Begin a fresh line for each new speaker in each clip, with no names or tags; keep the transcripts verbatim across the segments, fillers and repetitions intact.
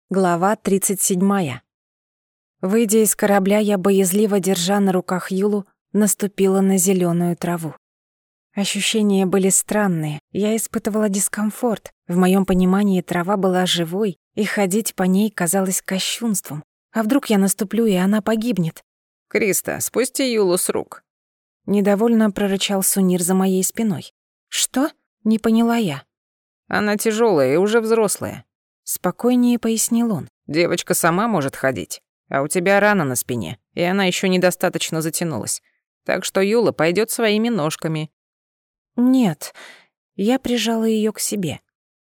Глава тридцать седьмая. Выйдя из корабля, я, боязливо держа на руках Юлу, наступила на зелёную траву. Ощущения были странные, я испытывала дискомфорт. В моём понимании трава была живой, и ходить по ней казалось кощунством. А вдруг я наступлю, и она погибнет?
«Криста, спусти Юлу с рук».
Недовольно прорычал Сунир за моей спиной. «Что?» — не поняла я.
«Она тяжёлая и уже взрослая»,
— спокойнее пояснил он.
«Девочка сама может ходить, а у тебя рана на спине, и она ещё недостаточно затянулась. Так что Юла пойдёт своими ножками».
«Нет», — я прижала её к себе.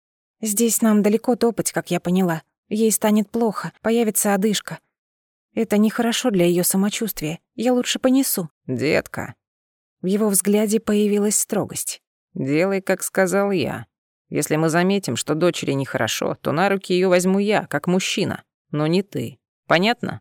«Здесь нам далеко топать, как я поняла. Ей станет плохо, появится одышка. Это нехорошо для её самочувствия. Я лучше понесу».
«Детка».
В его взгляде появилась строгость.
«Делай, как сказал я. Если мы заметим, что дочери нехорошо, то на руки её возьму я, как мужчина, но не ты. Понятно?»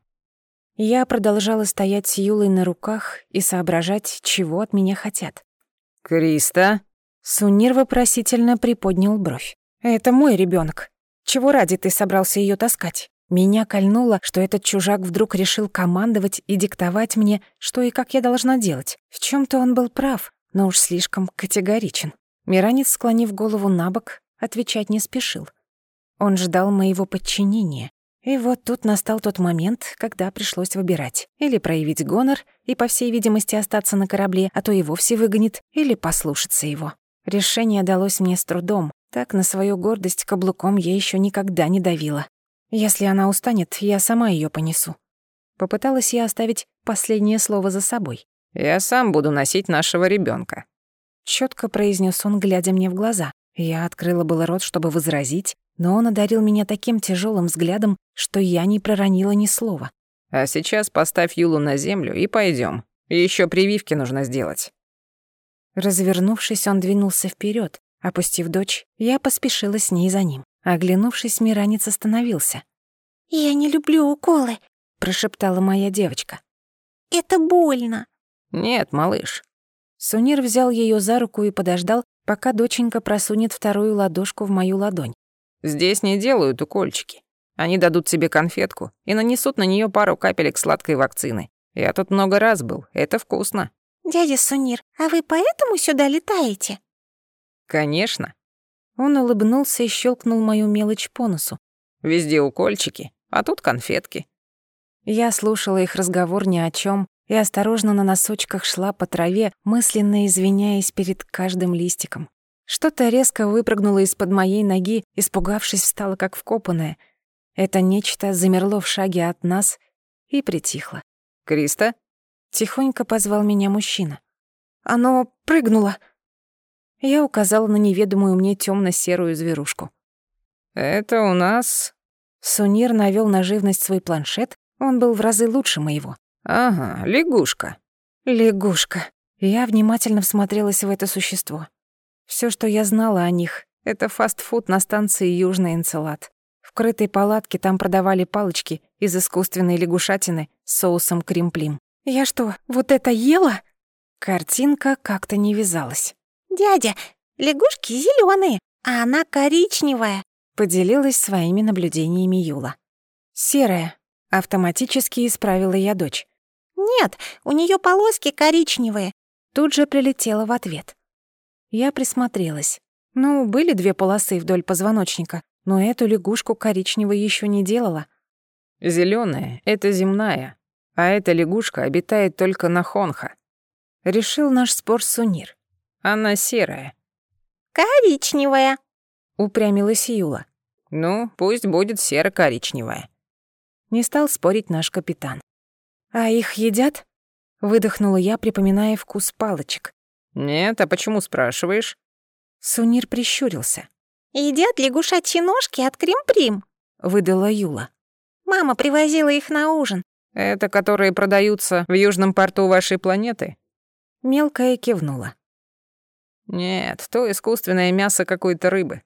Я продолжала стоять с Юлой на руках и соображать, чего от меня хотят.
«Криста?»
Сунир вопросительно приподнял бровь. «Это мой ребёнок. Чего ради ты собрался её таскать?» Меня кольнуло, что этот чужак вдруг решил командовать и диктовать мне, что и как я должна делать. В чём-то он был прав, но уж слишком категоричен. Миранец, склонив голову набок, отвечать не спешил. Он ждал моего подчинения. И вот тут настал тот момент, когда пришлось выбирать. Или проявить гонор и, по всей видимости, остаться на корабле, а то и вовсе выгонит, или послушаться его. Решение далось мне с трудом. Так на свою гордость каблуком я еще никогда не давила. Если она устанет, я сама ее понесу. Попыталась я оставить последнее слово за собой.
«Я сам буду носить нашего ребенка.
Чётко произнес он, глядя мне в глаза. Я открыла было рот, чтобы возразить, но он одарил меня таким тяжелым взглядом, что я не проронила ни слова.
А сейчас поставь Юлу на землю и пойдем. Еще прививки нужно сделать».
Развернувшись, он двинулся вперед. Опустив дочь, я поспешила с ней за ним. Оглянувшись, Миранец остановился.
«Я не люблю уколы»,
— прошептала моя девочка.
«Это больно».
«Нет, малыш».
Сунир взял её за руку и подождал, пока доченька просунет вторую ладошку в мою ладонь.
«Здесь не делают укольчики. Они дадут тебе конфетку и нанесут на неё пару капелек сладкой вакцины. Я тут много раз был, это вкусно».
«Дядя Сунир, а вы поэтому сюда летаете?»
«Конечно».
Он улыбнулся и щелкнул мою мелочь по носу.
«Везде укольчики, а тут конфетки».
Я слушала их разговор ни о чём и осторожно на носочках шла по траве, мысленно извиняясь перед каждым листиком. Что-то резко выпрыгнуло из-под моей ноги, испугавшись, встала как вкопанная. Это нечто замерло в шаге от нас и притихло.
«Криста?»
— тихонько позвал меня мужчина. «Оно прыгнуло!» Я указала на неведомую мне тёмно-серую зверушку.
«Это у нас...»
Сунир навёл на живность свой планшет, он был в разы лучше моего.
«Ага, лягушка».
Лягушка. Я внимательно всмотрелась в это существо. Всё, что я знала о них, это фастфуд на станции Южный Энцелад. В крытой палатке там продавали палочки из искусственной лягушатины с соусом крем-плим. Я что, вот это ела? Картинка как-то не вязалась.
«Дядя, лягушки зелёные, а она коричневая»,
— поделилась своими наблюдениями Юла. «Серая», — автоматически исправила я дочь.
«Нет, у неё полоски коричневые».
Тут же прилетела в ответ. Я присмотрелась. Ну, были две полосы вдоль позвоночника, но эту лягушку коричневой ещё не делала.
«Зелёная — это земная, а эта лягушка обитает только на Хонха».
Решил наш спор Сунир.
Она серая.
«Коричневая»,
— упрямилась Юла.
«Ну, пусть будет серо-коричневая».
Не стал спорить наш капитан. «А их едят?» — выдохнула я, припоминая вкус палочек.
«Нет, а почему спрашиваешь?»
Сунир прищурился.
«Едят лягушачьи ножки от крем-прим»,
— выдала Юла.
«Мама привозила их на ужин».
«Это которые продаются в южном порту вашей планеты?»
Мелкая кивнула.
«Нет, то искусственное мясо какой-то рыбы».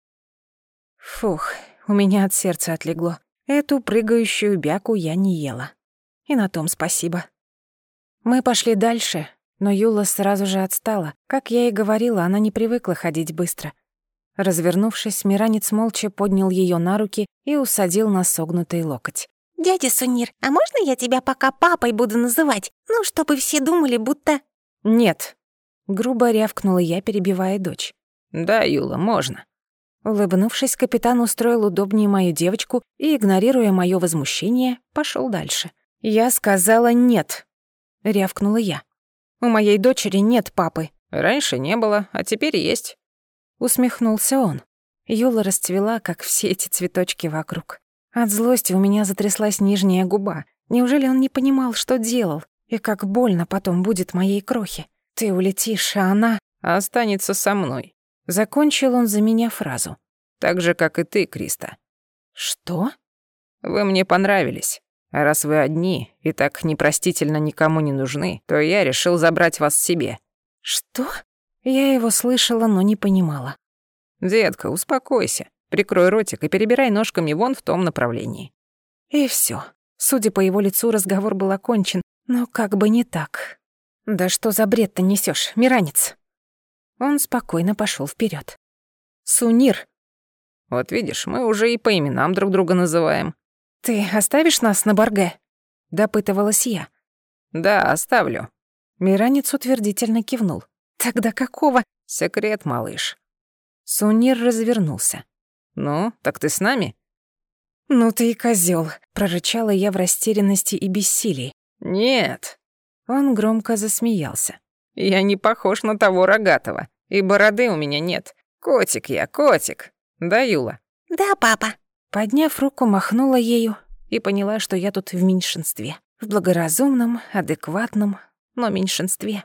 Фух, у меня от сердца отлегло. Эту прыгающую бяку я не ела. И на том спасибо. Мы пошли дальше, но Юла сразу же отстала. Как я и говорила, она не привыкла ходить быстро. Развернувшись, Миранец молча поднял ее на руки и усадил на согнутый локоть.
«Дядя Сунир, а можно я тебя пока папой буду называть? Ну, чтобы все думали, будто...»
«Нет», — грубо рявкнула я, перебивая дочь.
«Да, Юла, можно».
Улыбнувшись, капитан устроил удобнее мою девочку и, игнорируя моё возмущение, пошёл дальше. «Я сказала нет», — рявкнула я. «У моей дочери нет папы».
«Раньше не было, а теперь есть».
Усмехнулся он. Юла расцвела, как все эти цветочки вокруг. От злости у меня затряслась нижняя губа. Неужели он не понимал, что делал? И как больно потом будет моей крохе. Ты улетишь, а она...
«Останется со мной».
Закончил он за меня фразу.
«Так же, как и ты, Криста».
«Что?»
«Вы мне понравились. А раз вы одни и так непростительно никому не нужны, то я решил забрать вас себе».
«Что?» Я его слышала, но не понимала.
«Детка, успокойся. Прикрой ротик и перебирай ножками вон в том направлении».
И всё. Судя по его лицу, разговор был окончен, но как бы не так. «Да что за бред ты несёшь, Миранец?» Он спокойно пошёл вперёд. «Сунир!»
«Вот видишь, мы уже и по именам друг друга называем».
«Ты оставишь нас на Барге?» — допытывалась я.
«Да, оставлю».
Миранец утвердительно кивнул. «Тогда какого?»
«Секрет, малыш».
Сунир развернулся.
«Ну, так ты с нами?»
«Ну ты и козёл», — прорычала я в растерянности и бессилии.
«Нет».
Он громко засмеялся.
«Я не похож на того рогатого, и бороды у меня нет. Котик я, котик. Да, Юла?»
«Да, папа».
Подняв руку, махнула ею и поняла, что я тут в меньшинстве. В благоразумном, адекватном, но меньшинстве.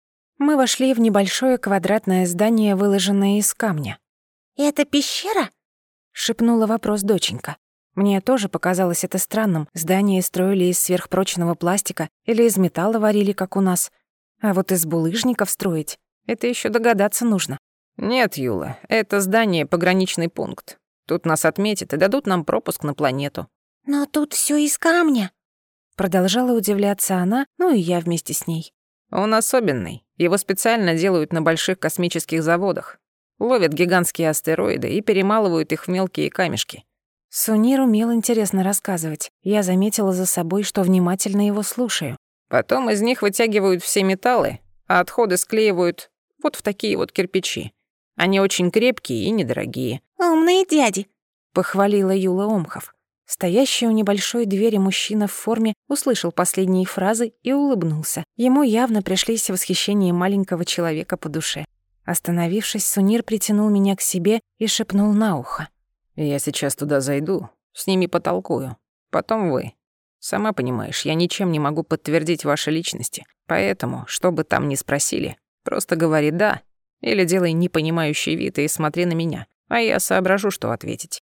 Мы вошли в небольшое квадратное здание, выложенное из камня.
«Это пещера?»
— шепнула вопрос доченька. Мне тоже показалось это странным. Здание строили из сверхпрочного пластика или из металла варили, как у нас. А вот из булыжников строить — это ещё догадаться нужно.
«Нет, Юла, это здание — пограничный пункт. Тут нас отметят и дадут нам пропуск на планету».
«Но тут всё из камня».
Продолжала удивляться она, ну и я вместе с ней.
«Он особенный. Его специально делают на больших космических заводах. Ловят гигантские астероиды и перемалывают их в мелкие камешки».
Сунир умел интересно рассказывать. Я заметила за собой, что внимательно его слушаю.
Потом из них вытягивают все металлы, а отходы склеивают вот в такие вот кирпичи. Они очень крепкие и недорогие.
«Умные дяди»,
— похвалила Юла Омхов. Стоящий у небольшой двери мужчина в форме услышал последние фразы и улыбнулся. Ему явно пришлись восхищение маленького человека по душе. Остановившись, Сунир притянул меня к себе и шепнул на ухо.
«Я сейчас туда зайду, с ними потолкую. Потом вы. Сама понимаешь, я ничем не могу подтвердить ваши личности. Поэтому, что бы там ни спросили, просто говори «да» или делай непонимающий вид и смотри на меня, а я соображу, что ответить».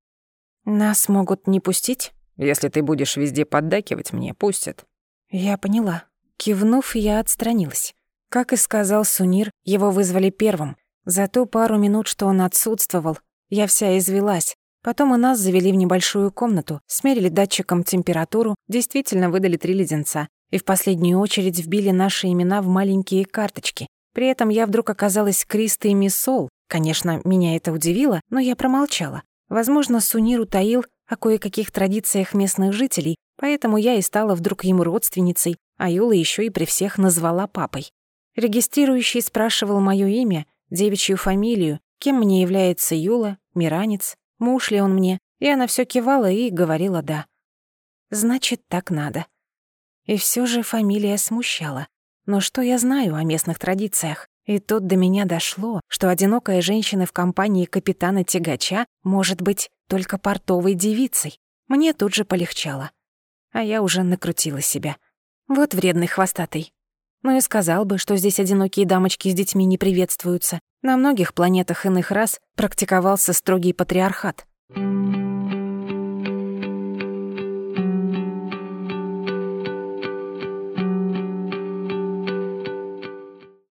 «Нас могут не пустить?»
«Если ты будешь везде поддакивать мне, пустят».
Я поняла. Кивнув, я отстранилась. Как и сказал Сунир, его вызвали первым. За ту пару минут, что он отсутствовал, я вся извелась. Потом и нас завели в небольшую комнату, смерили датчиком температуру, действительно выдали три леденца и в последнюю очередь вбили наши имена в маленькие карточки. При этом я вдруг оказалась Кристой Миссол. Конечно, меня это удивило, но я промолчала. Возможно, Сунир утаил о кое-каких традициях местных жителей, поэтому я и стала вдруг ему родственницей, а Юла ещё и при всех назвала папой. Регистрирующий спрашивал моё имя, девичью фамилию, кем мне является Юла, Миранец, муж ли он мне, и она всё кивала и говорила «да». Значит, так надо. И всё же фамилия смущала. Но что я знаю о местных традициях? И тут до меня дошло, что одинокая женщина в компании капитана-тягача может быть только портовой девицей. Мне тут же полегчало. А я уже накрутила себя. Вот вредный хвостатый. Ну и сказал бы, что здесь одинокие дамочки с детьми не приветствуются. На многих планетах иных рас практиковался строгий патриархат.